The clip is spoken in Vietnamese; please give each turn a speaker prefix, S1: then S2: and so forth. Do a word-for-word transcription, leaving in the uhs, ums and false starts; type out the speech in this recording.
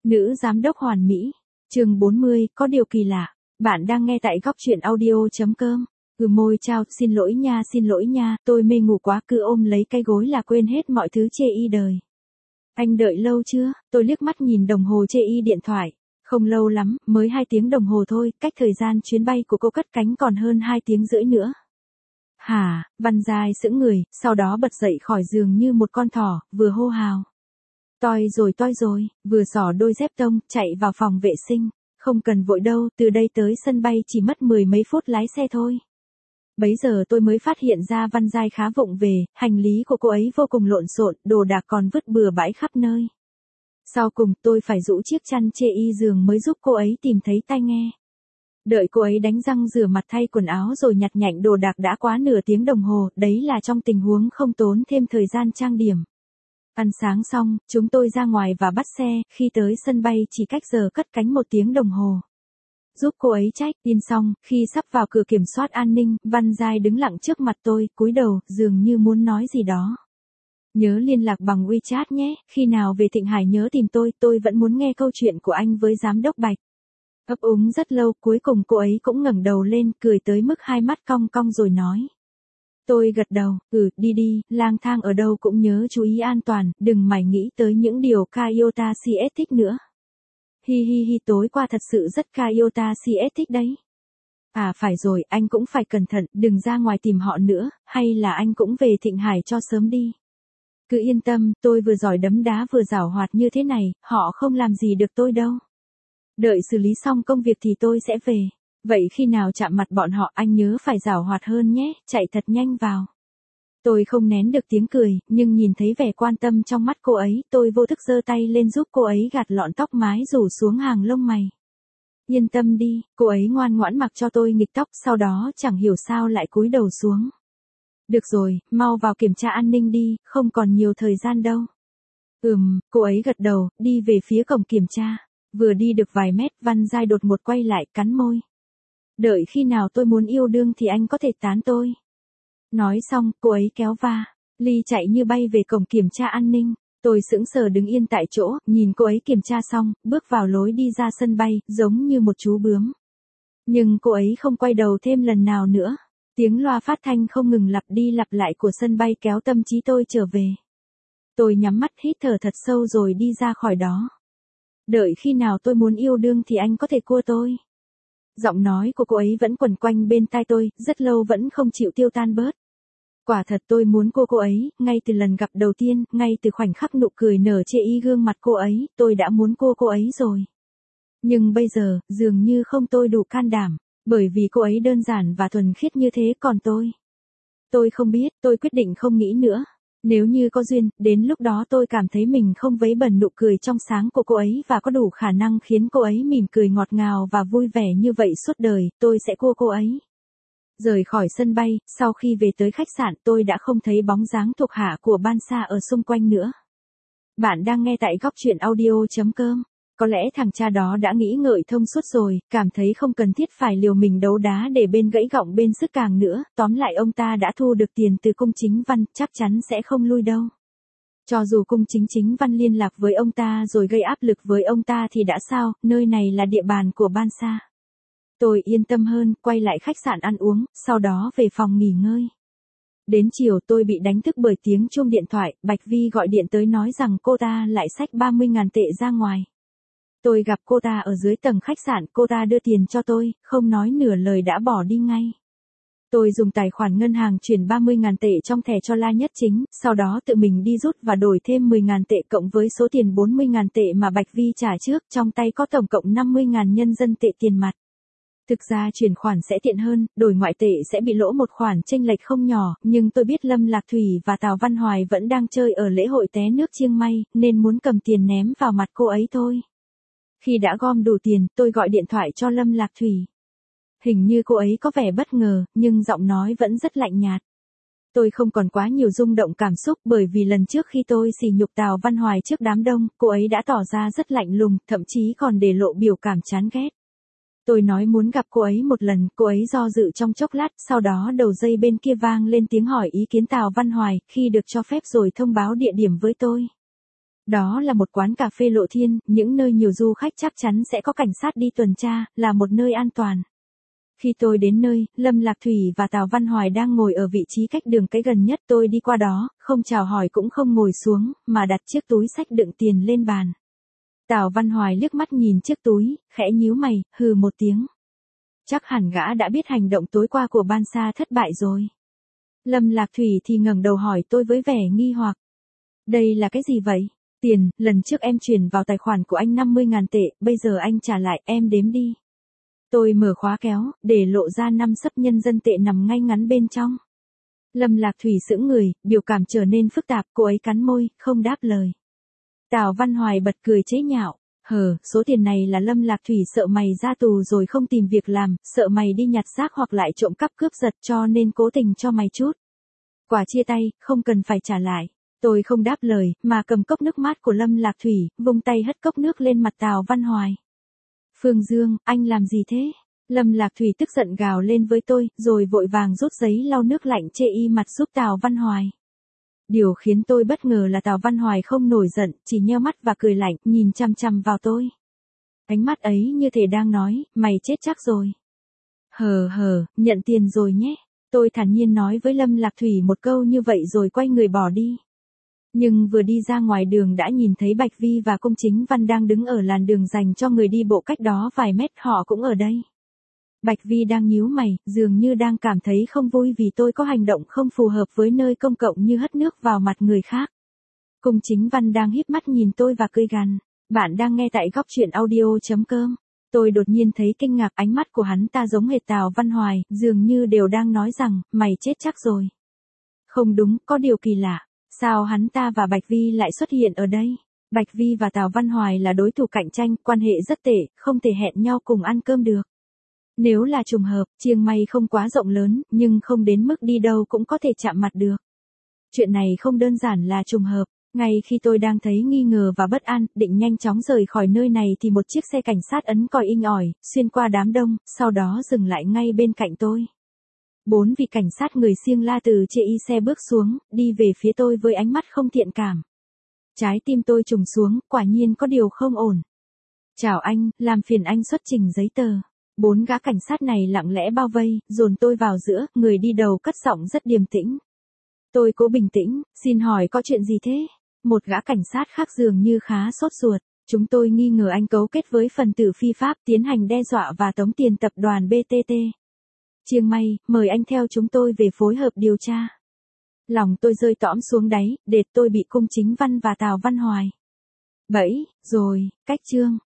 S1: Nữ giám đốc hoàn mỹ. Chương bốn mươi, có điều kỳ lạ. Bạn đang nghe tại góc truyện audio chấm com. Ừ môi chào, xin lỗi nha, xin lỗi nha, tôi mê ngủ quá, cứ ôm lấy cái gối là quên hết mọi thứ chê y đời. Anh đợi lâu chưa? Tôi liếc mắt nhìn đồng hồ chê y điện thoại. Không lâu lắm, mới hai tiếng đồng hồ thôi, cách thời gian chuyến bay của cô cất cánh còn hơn hai tiếng rưỡi nữa. Hả? Văn Giai sững người, sau đó bật dậy khỏi giường như một con thỏ, vừa hô hào. Toi rồi toi rồi, vừa xỏ đôi dép tông, chạy vào phòng vệ sinh. Không cần vội đâu, từ đây tới sân bay chỉ mất mười mấy phút lái xe thôi. Bấy giờ tôi mới phát hiện ra Văn Giai khá vụng về, hành lý của cô ấy vô cùng lộn xộn, đồ đạc còn vứt bừa bãi khắp nơi. Sau cùng tôi phải rũ chiếc chăn chê y giường mới giúp cô ấy tìm thấy tai nghe. Đợi cô ấy đánh răng rửa mặt thay quần áo rồi nhặt nhạnh đồ đạc đã quá nửa tiếng đồng hồ, đấy là trong tình huống không tốn thêm thời gian trang điểm. Ăn sáng xong, chúng tôi ra ngoài và bắt xe, khi tới sân bay chỉ cách giờ cất cánh một tiếng đồng hồ. Giúp cô ấy check-in xong, khi sắp vào cửa kiểm soát an ninh, Văn Giai đứng lặng trước mặt tôi, cúi đầu, dường như muốn nói gì đó. Nhớ liên lạc bằng WeChat nhé, khi nào về Thịnh Hải nhớ tìm tôi, tôi vẫn muốn nghe câu chuyện của anh với giám đốc Bạch. Ấp úng rất lâu, cuối cùng cô ấy cũng ngẩng đầu lên, cười tới mức hai mắt cong cong rồi nói. Tôi gật đầu, ừ, đi đi, lang thang ở đâu cũng nhớ chú ý an toàn, đừng mải nghĩ tới những điều Kayota xê ét thích nữa. Hi hi hi, tối qua thật sự rất Kayota xê ét thích đấy. À phải rồi, anh cũng phải cẩn thận, đừng ra ngoài tìm họ nữa, hay là anh cũng về Thịnh Hải cho sớm đi. Cứ yên tâm, tôi vừa giỏi đấm đá vừa giảo hoạt như thế này, họ không làm gì được tôi đâu. Đợi xử lý xong công việc thì tôi sẽ về. Vậy khi nào chạm mặt bọn họ anh nhớ phải giảo hoạt hơn nhé, chạy thật nhanh vào. Tôi không nén được tiếng cười, nhưng nhìn thấy vẻ quan tâm trong mắt cô ấy, tôi vô thức giơ tay lên giúp cô ấy gạt lọn tóc mái rủ xuống hàng lông mày. Yên tâm đi, cô ấy ngoan ngoãn mặc cho tôi nghịch tóc, sau đó chẳng hiểu sao lại cúi đầu xuống. Được rồi, mau vào kiểm tra an ninh đi, không còn nhiều thời gian đâu. Ừm, cô ấy gật đầu, đi về phía cổng kiểm tra. Vừa đi được vài mét, Văn Giai đột ngột quay lại, cắn môi. Đợi khi nào tôi muốn yêu đương thì anh có thể tán tôi. Nói xong, cô ấy kéo va. Ly chạy như bay về cổng kiểm tra an ninh. Tôi sững sờ đứng yên tại chỗ, nhìn cô ấy kiểm tra xong, bước vào lối đi ra sân bay, giống như một chú bướm. Nhưng cô ấy không quay đầu thêm lần nào nữa. Tiếng loa phát thanh không ngừng lặp đi lặp lại của sân bay kéo tâm trí tôi trở về. Tôi nhắm mắt hít thở thật sâu rồi đi ra khỏi đó. Đợi khi nào tôi muốn yêu đương thì anh có thể cua tôi. Giọng nói của cô ấy vẫn quẩn quanh bên tai tôi, rất lâu vẫn không chịu tiêu tan bớt. Quả thật tôi muốn cua cô ấy, ngay từ lần gặp đầu tiên, ngay từ khoảnh khắc nụ cười nở chê y gương mặt cô ấy, tôi đã muốn cua cô ấy rồi. Nhưng bây giờ, dường như không tôi đủ can đảm, bởi vì cô ấy đơn giản và thuần khiết như thế còn tôi. Tôi không biết, tôi quyết định không nghĩ nữa. Nếu như có duyên, đến lúc đó tôi cảm thấy mình không vấy bẩn nụ cười trong sáng của cô ấy và có đủ khả năng khiến cô ấy mỉm cười ngọt ngào và vui vẻ như vậy suốt đời, tôi sẽ cua cô ấy. Rời khỏi sân bay, sau khi về tới khách sạn tôi đã không thấy bóng dáng thuộc hạ của Ban Sa ở xung quanh nữa. Bạn đang nghe tại góc truyện audio chấm com. Có lẽ thằng cha đó đã nghĩ ngợi thông suốt rồi, cảm thấy không cần thiết phải liều mình đấu đá để bên gãy gọng bên sức càng nữa, tóm lại ông ta đã thu được tiền từ cung chính văn, chắc chắn sẽ không lui đâu. Cho dù cung chính chính văn liên lạc với ông ta rồi gây áp lực với ông ta thì đã sao, nơi này là địa bàn của Ban Sa. Tôi yên tâm hơn, quay lại khách sạn ăn uống, sau đó về phòng nghỉ ngơi. Đến chiều tôi bị đánh thức bởi tiếng chuông điện thoại, Bạch Vi gọi điện tới nói rằng cô ta lại xách ba mươi ngàn tệ ra ngoài. Tôi gặp cô ta ở dưới tầng khách sạn, cô ta đưa tiền cho tôi, không nói nửa lời đã bỏ đi ngay. Tôi dùng tài khoản ngân hàng chuyển ba mươi ngàn tệ trong thẻ cho La Nhất Chính, sau đó tự mình đi rút và đổi thêm mười ngàn tệ cộng với số tiền bốn mươi ngàn tệ mà Bạch Vi trả trước, trong tay có tổng cộng năm mươi ngàn nhân dân tệ tiền mặt. Thực ra chuyển khoản sẽ tiện hơn, đổi ngoại tệ sẽ bị lỗ một khoản chênh lệch không nhỏ, nhưng tôi biết Lâm Lạc Thủy và Tào Văn Hoài vẫn đang chơi ở lễ hội té nước Chiêng May, nên muốn cầm tiền ném vào mặt cô ấy thôi. Khi đã gom đủ tiền, tôi gọi điện thoại cho Lâm Lạc Thủy. Hình như cô ấy có vẻ bất ngờ, nhưng giọng nói vẫn rất lạnh nhạt. Tôi không còn quá nhiều rung động cảm xúc bởi vì lần trước khi tôi sỉ nhục Tào Văn Hoài trước đám đông, cô ấy đã tỏ ra rất lạnh lùng, thậm chí còn để lộ biểu cảm chán ghét. Tôi nói muốn gặp cô ấy một lần, cô ấy do dự trong chốc lát, sau đó đầu dây bên kia vang lên tiếng hỏi ý kiến Tào Văn Hoài, khi được cho phép rồi thông báo địa điểm với tôi. Đó là một quán cà phê Lộ Thiên, những nơi nhiều du khách chắc chắn sẽ có cảnh sát đi tuần tra, là một nơi an toàn. Khi tôi đến nơi, Lâm Lạc Thủy và Tào Văn Hoài đang ngồi ở vị trí cách đường cái gần nhất, tôi đi qua đó, không chào hỏi cũng không ngồi xuống, mà đặt chiếc túi xách đựng tiền lên bàn. Tào Văn Hoài liếc mắt nhìn chiếc túi, khẽ nhíu mày, hừ một tiếng. Chắc hẳn gã đã biết hành động tối qua của Ban Sa thất bại rồi. Lâm Lạc Thủy thì ngẩng đầu hỏi tôi với vẻ nghi hoặc. Đây là cái gì vậy? Tiền, lần trước em chuyển vào tài khoản của anh năm mươi ngàn tệ, bây giờ anh trả lại, em đếm đi. Tôi mở khóa kéo, để lộ ra năm sấp nhân dân tệ nằm ngay ngắn bên trong. Lâm Lạc Thủy sững người, biểu cảm trở nên phức tạp, cô ấy cắn môi, không đáp lời. Tào Văn Hoài bật cười chế nhạo. Hờ, số tiền này là Lâm Lạc Thủy sợ mày ra tù rồi không tìm việc làm, sợ mày đi nhặt xác hoặc lại trộm cắp cướp giật cho nên cố tình cho mày chút. Quả chia tay, không cần phải trả lại. Tôi không đáp lời, mà cầm cốc nước mát của Lâm Lạc Thủy, vung tay hất cốc nước lên mặt Tào Văn Hoài. Phương Dương, anh làm gì thế? Lâm Lạc Thủy tức giận gào lên với tôi, rồi vội vàng rút giấy lau nước lạnh chê y mặt giúp Tào Văn Hoài. Điều khiến tôi bất ngờ là Tào Văn Hoài không nổi giận, chỉ nheo mắt và cười lạnh, nhìn chằm chằm vào tôi. Ánh mắt ấy như thể đang nói, mày chết chắc rồi. Hờ hờ, nhận tiền rồi nhé. Tôi thản nhiên nói với Lâm Lạc Thủy một câu như vậy rồi quay người bỏ đi. Nhưng vừa đi ra ngoài đường đã nhìn thấy Bạch Vi và Cung Chính Văn đang đứng ở làn đường dành cho người đi bộ cách đó vài mét, họ cũng ở đây. Bạch Vi đang nhíu mày, dường như đang cảm thấy không vui vì tôi có hành động không phù hợp với nơi công cộng như hất nước vào mặt người khác. Cung Chính Văn đang híp mắt nhìn tôi và cười gằn. Bạn đang nghe tại góc truyện audio chấm com. Tôi đột nhiên thấy kinh ngạc, ánh mắt của hắn ta giống hệt Tào Văn Hoài, dường như đều đang nói rằng, mày chết chắc rồi. Không đúng, có điều kỳ lạ. Sao hắn ta và Bạch Vi lại xuất hiện ở đây? Bạch Vi và Tào Văn Hoài là đối thủ cạnh tranh, quan hệ rất tệ, không thể hẹn nhau cùng ăn cơm được. Nếu là trùng hợp, chiêng mây không quá rộng lớn, nhưng không đến mức đi đâu cũng có thể chạm mặt được. Chuyện này không đơn giản là trùng hợp. Ngay khi tôi đang thấy nghi ngờ và bất an, định nhanh chóng rời khỏi nơi này thì một chiếc xe cảnh sát ấn còi inh ỏi, xuyên qua đám đông, sau đó dừng lại ngay bên cạnh tôi. Bốn vị cảnh sát người Xiêng La từ chê y xe bước xuống, đi về phía tôi với ánh mắt không thiện cảm. Trái tim tôi trùng xuống, quả nhiên có điều không ổn. Chào anh, làm phiền anh xuất trình giấy tờ. Bốn gã cảnh sát này lặng lẽ bao vây, dồn tôi vào giữa, người đi đầu cất giọng rất điềm tĩnh. Tôi cố bình tĩnh, xin hỏi có chuyện gì thế? Một gã cảnh sát khác dường như khá sốt ruột. Chúng tôi nghi ngờ anh cấu kết với phần tử phi pháp tiến hành đe dọa và tống tiền tập đoàn bê tê tê. Chiêng mây, mời anh theo chúng tôi về phối hợp điều tra. Lòng tôi rơi tõm xuống đáy, đệt tôi bị Cung Chính Văn và Tào Văn Hoài. Bẫy, rồi, cách chương.